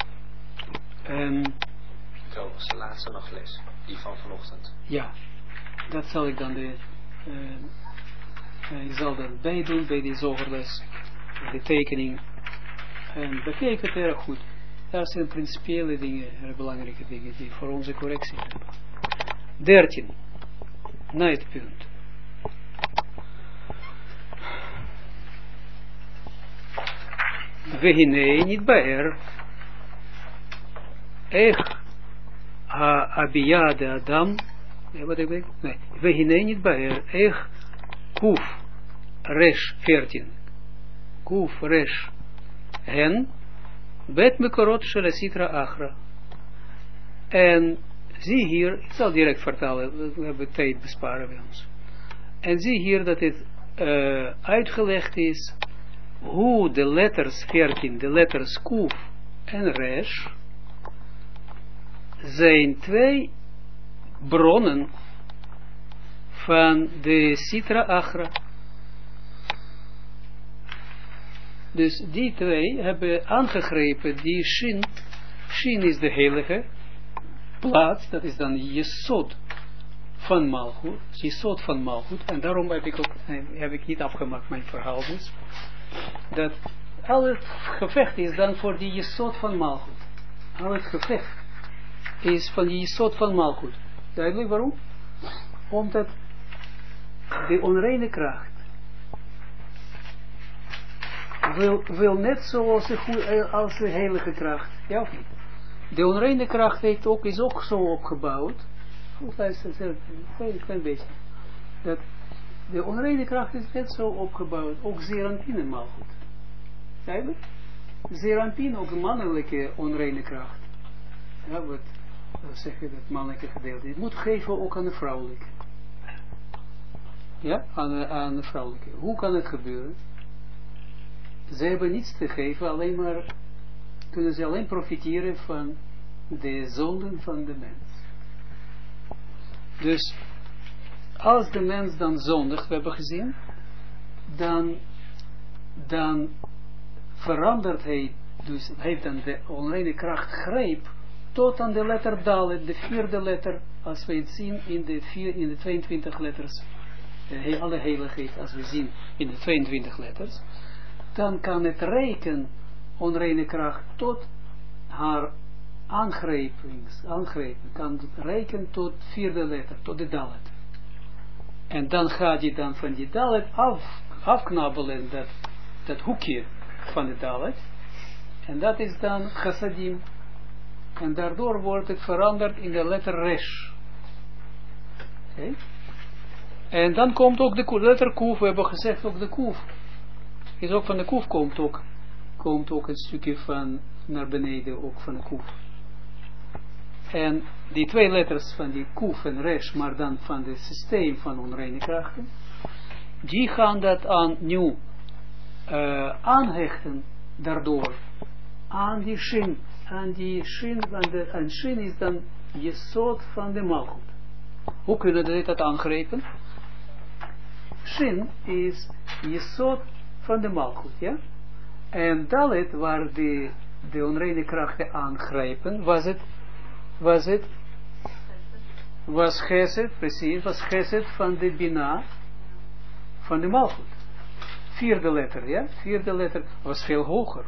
Zo was de laatste nachtles, die van vanochtend. Ja, dat zal ik dan ik zal dat bij doen bij die zogerles, de tekening. En bekijk het erg goed. Daar zijn principiële dingen, belangrijke dingen die voor onze correctie hebben. 13. Na het punt. Vehine niet baer. Ech abia de Adam. Wat ik weet? Nee. Vehine niet baer. Ech kuf resh 14. Kuf resh hen. Bet mekorot shel sitra achra. En zie hier, ik zal direct vertalen, we hebben tijd besparen bij ons. En zie hier dat het uitgelegd is hoe de letters 14, de letters kuf en resh, zijn twee bronnen van de sitra achra. Dus die twee hebben aangegrepen die Shin. Shin is de heilige plaats, dat is dan Jesod van Malchut. Jesod van Malchut. En daarom heb ik niet afgemaakt mijn verhaal dus. Dat al het gevecht is dan voor die Jesod van Malchut. Al het gevecht is van die Jesod van Malchut. Duidelijk waarom? Omdat de onreine kracht wil net zoals de heilige kracht. Ja of niet? De onreine kracht is ook zo opgebouwd. Een klein beetje. Dat de onreine kracht is net zo opgebouwd. Ook Zeranpin en Malchut. Duidelijk? Zeranpin, ook een mannelijke onreine kracht. Ja, wat zeg je, dat mannelijke gedeelte. Het moet geven ook aan de vrouwelijke. Ja, aan de vrouwelijke. Hoe kan het gebeuren? Ze hebben niets te geven, kunnen ze alleen profiteren van de zonden van de mens. Dus, als de mens dan zondigt, we hebben gezien, dan verandert hij, dus heeft dan de onreine kracht greep, tot aan de letter Dalet, de vierde letter, als we het zien in de 22 letters, alle heiligheid, als we zien in de 22 letters, dan kan het rekenen, onreine kracht, tot haar aangrepen, kan rekenen tot vierde letter, tot de Dalet. En dan gaat je dan van die Dalet afknabbelen, dat hoekje van de Dalet, en dat is dan chassadim, en daardoor wordt het veranderd in de letter Resh. Okay. En dan komt ook de letter Kuf, we hebben gezegd ook de Kuf. Is ook van de Kuf komt ook een stukje van naar beneden, ook van de Kuf. En die 2 letters van die kuf en resh, maar dan van het systeem van onreine krachten, die gaan dat nu aanhechten daardoor aan die shin. Aan die shin, en shin is dan jesod van de malchut. Hoe kunnen we dat aangrijpen? Shin is jesod van de malchut, ja? En dalet, waar de onreine krachten aangrijpen, was Geset, precies, was Geset van de Bina, van de Malchut. 4e letter, ja, 4e letter was veel hoger.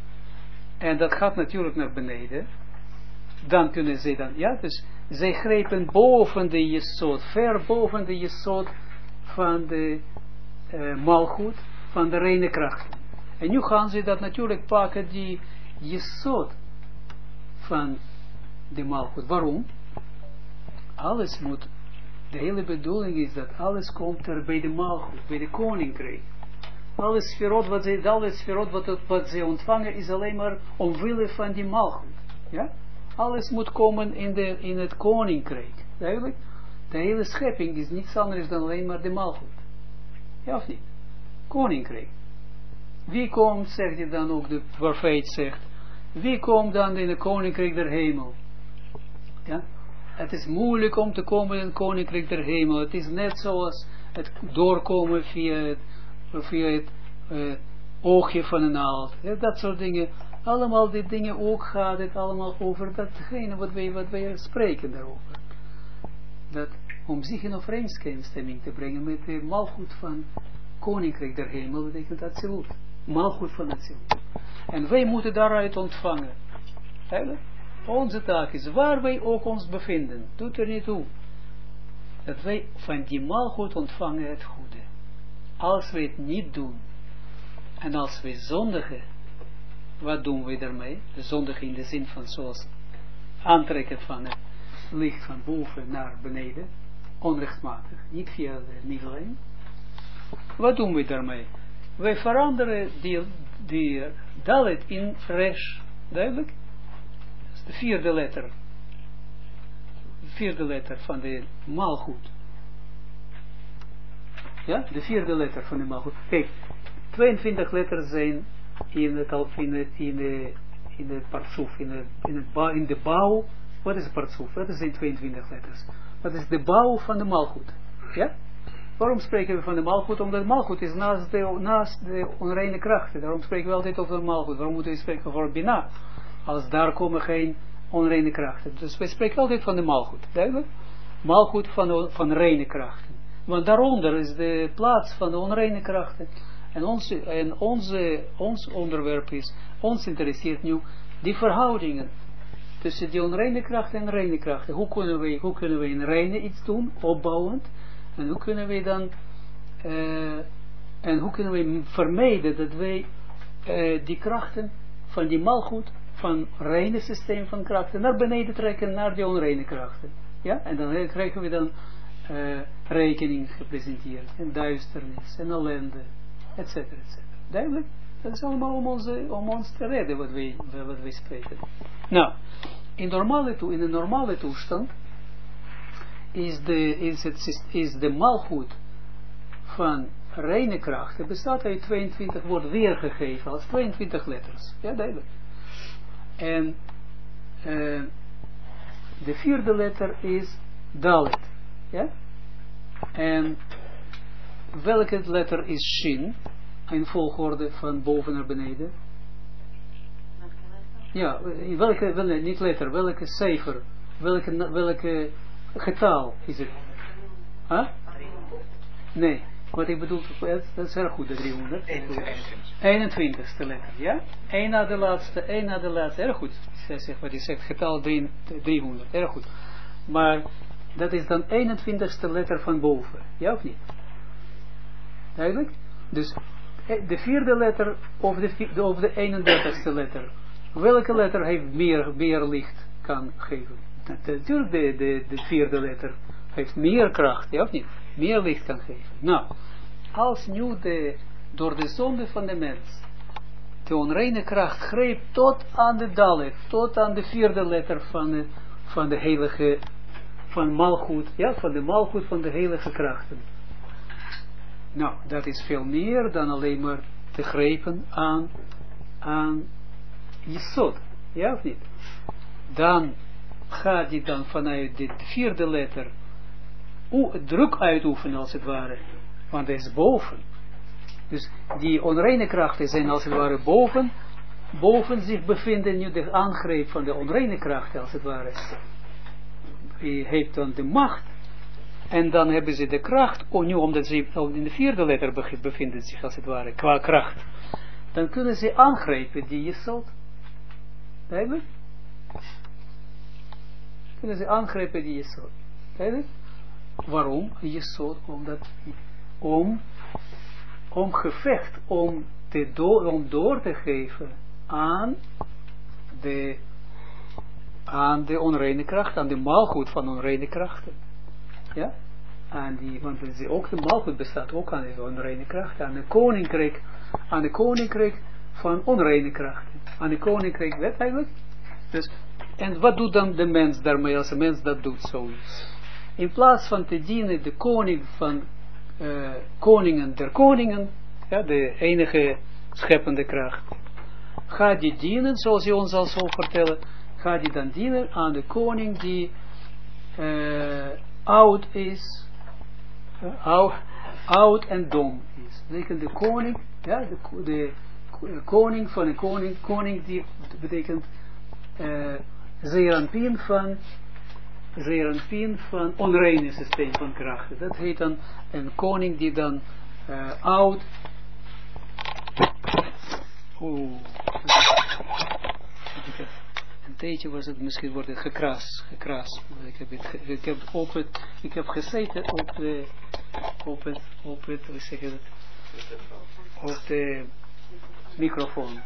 En dat gaat natuurlijk naar beneden. Dan kunnen ze dan, ja, dus zij grepen boven de Jesod, ver boven de Jesod van de Malchut, van de reine krachten. En nu gaan ze dat natuurlijk pakken, die Jesod van de Malchut. Waarom? Alles moet, de hele bedoeling is dat alles komt er bij de Malchut, bij de koninkrijk. Alles sferot wat ze ontvangen is alleen maar omwille van die Malchut. Ja? Alles moet komen in het koninkrijk. Duidelijk? De hele schepping is niets anders dan alleen maar de Malchut. Ja of niet? Koninkrijk. Wie komt, zegt je dan ook, de profeet zegt, wie komt dan in het koninkrijk der hemel? Ja? Het is moeilijk om te komen in het koninkrijk der hemel. Het is net zoals het doorkomen via het oogje van een naald. Ja, dat soort dingen. Allemaal die dingen ook gaat het allemaal over datgene wat wij spreken daarover. Dat om zich in overeenstemming te brengen met de malgoed van koninkrijk der hemel, betekent dat absoluut. Malgoed van het ziel. En wij moeten daaruit ontvangen. Eigenlijk. Onze taak is, waar wij ook ons bevinden, doet er niet toe, dat wij van die malgoed ontvangen het goede. Als we het niet doen, en als we zondigen, wat doen we daarmee? De zondigen in de zin van zoals aantrekken van het licht van boven naar beneden, onrechtmatig, niet via de middellijn. Wat doen we daarmee? Wij veranderen die dalet in resh, duidelijk? De 4e letter. De 4e letter van de malgoed. Ja, de 4e letter van de malgoed. Kijk, 22 letters zijn in het partsoef, in de bouw. Wat is het partsoef? Dat zijn 22 letters. Dat is de bouw van de malgoed. Ja? Waarom spreken we van de malgoed? Omdat de malgoed is naast de onreine krachten. Daarom spreken we altijd over de malgoed. Waarom moeten we spreken over Bina? Als daar komen geen onreine krachten. Dus wij spreken altijd van de malgoed. Duidelijk? Malgoed van reine krachten. Want daaronder is de plaats van de onreine krachten. En ons onderwerp is, ons interesseert nu die verhoudingen tussen die onreine krachten en reine krachten. Hoe kunnen we in reine iets doen, opbouwend? En hoe kunnen we dan en hoe kunnen we vermijden dat wij die krachten van die malgoed, van reine systeem van krachten, naar beneden trekken, naar die onreine krachten. Ja? En dan krijgen we dan rekening gepresenteerd, en duisternis, en ellende, etc. Duidelijk? Dat is allemaal om ons te redden wat wij spreken. Nou, in de normale toestand is de malgoed van reine krachten bestaat uit 22, wordt weergegeven als 22 letters. Ja, duidelijk. En de 4e letter is Dalet. Ja? En welke letter is Shin? In volgorde van boven naar beneden. Ja, niet letter, welke cijfer, welke getal is het? Huh? Nee, wat ik bedoel, dat is erg goed, de 300. 21ste letter, ja? 1 na de laatste, erg goed. Wat je zegt, getal 300, erg goed. Maar dat is dan 21ste letter van boven, ja of niet? Duidelijk? Dus de 4e letter of de 31ste letter. Welke letter heeft meer licht kan geven? Natuurlijk de 4e letter heeft meer kracht, ja of niet? Meer licht kan geven. Nou, als nu door de zonde van de mens de onreine kracht greep tot aan de dalet, tot aan de 4e letter van de heilige, van malgoed, ja, van de malgoed van de heilige krachten. Nou, dat is veel meer dan alleen maar te grijpen aan Jesod, ja of niet? Dan gaat hij dan vanuit de vierde letter druk uitoefenen als het ware, want hij is boven. Dus die onreine krachten zijn als het ware boven zich bevinden nu de aangreep van de onreine krachten als het ware. Hij heeft dan de macht en dan hebben ze de kracht, nu omdat ze in de vierde letter bevinden zich als het ware, qua kracht, dan kunnen ze aangrijpen die Jesod. Duidelijk? Kunnen ze aangrijpen die Jesod. Duidelijk? Waarom? Jesod, omdat om gevecht, om door te geven aan de onreine kracht, aan de maalgoed van onreine krachten. Ja? Want ook de maalgoed bestaat ook aan de onreine krachten, aan de koninkrijk van onreine krachten. Aan de koninkrijk, weet eigenlijk? Dus, en wat doet dan de mens daarmee als een mens dat doet zoiets? In plaats van te dienen de koning van koningen der koningen, ja, de enige scheppende kracht, gaat die dienen, zoals hij ons al zal vertellen, gaat hij dan dienen aan de koning die oud is, oud en dom is. Betekent de koning, ja, de koning van een koning die betekent Zeranpien van onreine systeem van krachten. Dat heet dan een koning die dan oud. Een tijdje was het, misschien wordt het gekras. Ik heb gezeten op het, hoe zeg je dat? Op de microfoon.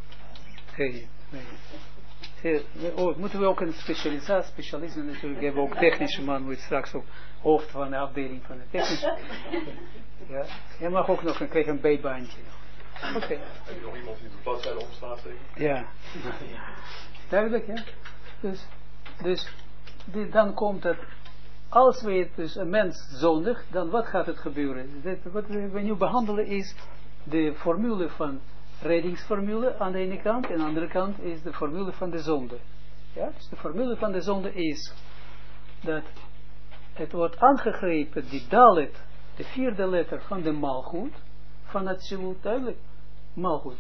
Moeten we ook een specialist natuurlijk hebben, ook technische man moet straks ook hoofd van de afdeling van de technische. Ja, je mag ook nog krijgen een bijbaantje. Oké. Heb je nog iemand die de bladzijde omslaat? Ja. Duidelijk, ja. Dus dan komt het, als we dus een mens zondigt, dan wat gaat het gebeuren? Wat we nu behandelen is de formule van reddingsformule aan de ene kant, en aan de andere kant is de formule van de zonde. Ja? Dus de formule van de zonde is dat het wordt aangegrepen, die dalet, de vierde letter van de malgoed, van het zilut, duidelijk, malgoed.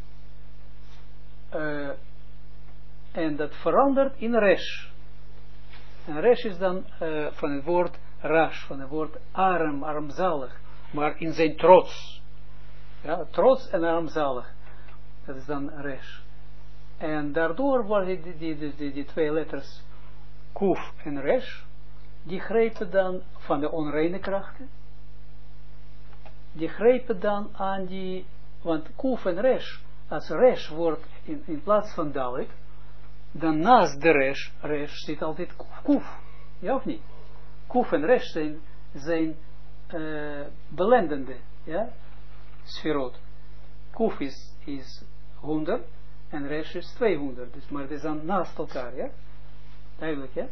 En dat verandert in resh. En resh is dan van het woord rash, van het woord armzalig, maar in zijn trots. Ja, trots en armzalig. Dat is dan resh. En daardoor worden die twee letters kuf en resh, die grepen dan van de onreine krachten. Die grepen dan aan die, want kuf en resh, als resh wordt in plaats van dalet, dan naast de resh zit altijd kuf. Ja of niet? Kuf en resh zijn belendende, ja, sferot. Kuf is 100 en resh is 200. Dus, maar het is dan naast elkaar, ja? Duidelijk, ja?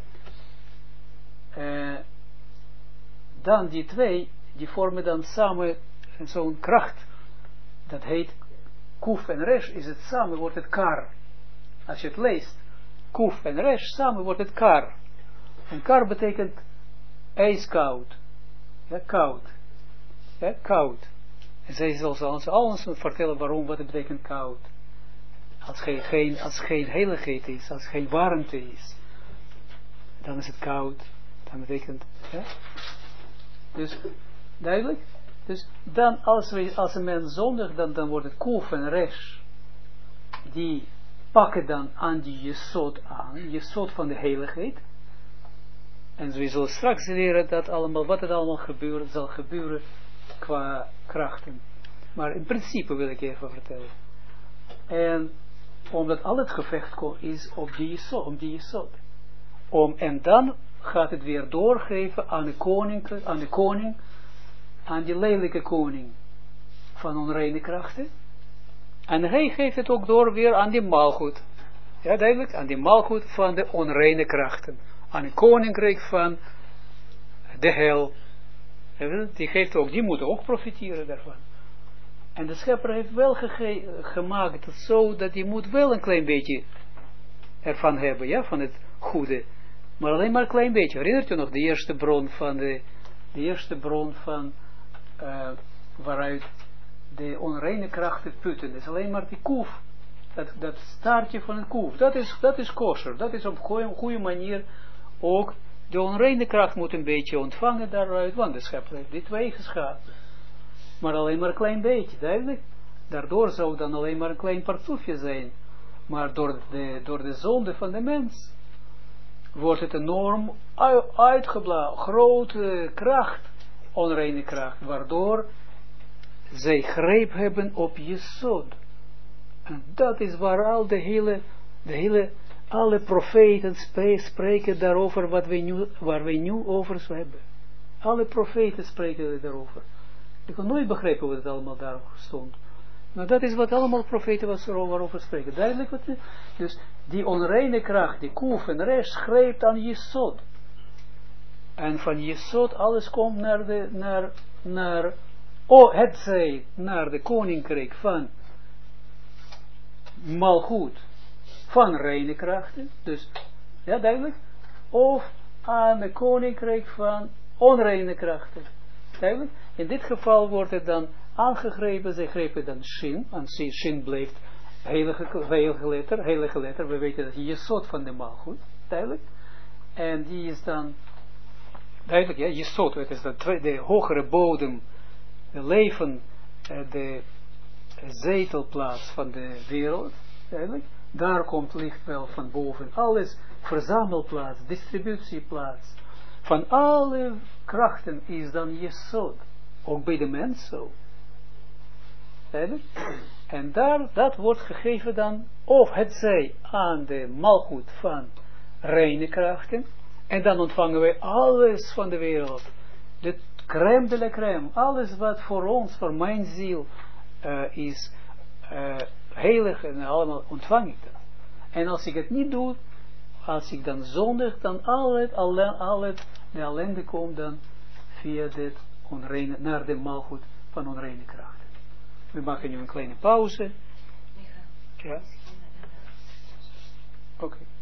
Dan die twee, die vormen dan samen zo'n kracht. Dat heet kuf en resh, is het samen, wordt het kar. Als je het leest, kuf en resh, samen wordt het kar. En kar betekent ijskoud. Ja, koud. Ja, koud. En zij zal ons vertellen waarom, wat het betekent koud. Als geen heiligheid is, als geen warmte is, dan is het koud. Dan betekent, ja? Dus, duidelijk? Dus dan, als een mens zondigt, dan wordt het kuf en resh, die pakken dan aan die jesod aan, jesod van de heiligheid. En we zullen straks leren dat allemaal, wat het allemaal zal gebeuren qua krachten. Maar in principe wil ik even vertellen. En omdat al het gevecht is op die jesod. En dan gaat het weer doorgeven aan de koning, aan die lelijke koning van onreine krachten. En hij geeft het ook door weer aan die maalgoed. Ja, duidelijk, aan die malgoed van de onreine krachten. Aan een koninkrijk van de hel. Die geeft ook, die moeten ook profiteren daarvan. En de schepper heeft wel gemaakt het zo, dat die moet wel een klein beetje ervan hebben, ja, van het goede. Maar alleen maar een klein beetje. Herinnert u nog de eerste bron van waaruit de onreine krachten putten. Dat is alleen maar die koef. Dat staartje van een koef. Dat is kosher. Dat is op een goede manier ook. De onreine kracht moet een beetje ontvangen daaruit. Want de schepper heeft dit weegeschapen. Maar alleen maar een klein beetje. Duidelijk. Daardoor zou dan alleen maar een klein partsoefje zijn. Maar door de zonde van de mens wordt het enorm uitgeblazen. Grote kracht. Onreine kracht. Waardoor zij greep hebben op Jesod. En dat is waar al alle profeten spreken daarover waar wij nu over hebben. Alle profeten spreken daarover. Ik kan nooit begrijpen wat het allemaal daar stond. Maar dat is wat allemaal profeten waarover spreken. Duidelijk wat het is. Dus die onreine kracht, die koef en rest, greep aan Jesod. En van Jesod alles komt het zij naar de koninkrijk van malgoed, van reine krachten, dus, ja duidelijk, of aan de koninkrijk van onreine krachten, duidelijk. In dit geval wordt het dan aangegrepen, zij grepen dan Shin, en Shin blijft heilige letter, we weten dat Jesod van de malgoed, duidelijk, en die is dan, duidelijk, ja, Jesod, het is de hogere bodem, de leven, de zetelplaats van de wereld, eigenlijk. Daar komt licht wel van boven. Alles, verzamelplaats, distributieplaats, van alle krachten is dan Jesod. Ook bij de mens zo. Eigenlijk. En dat wordt gegeven dan, of het zij aan de malgoed van reine krachten, en dan ontvangen wij alles van de wereld. De crème de la crème, alles wat voor ons, voor mijn ziel, is heilig en allemaal ontvang ik dat. En als ik het niet doe, als ik dan zondig, dan de ellende komt dan via dit onreine, naar de malgoed van onreine krachten. We maken nu een kleine pauze. Ja. Oké.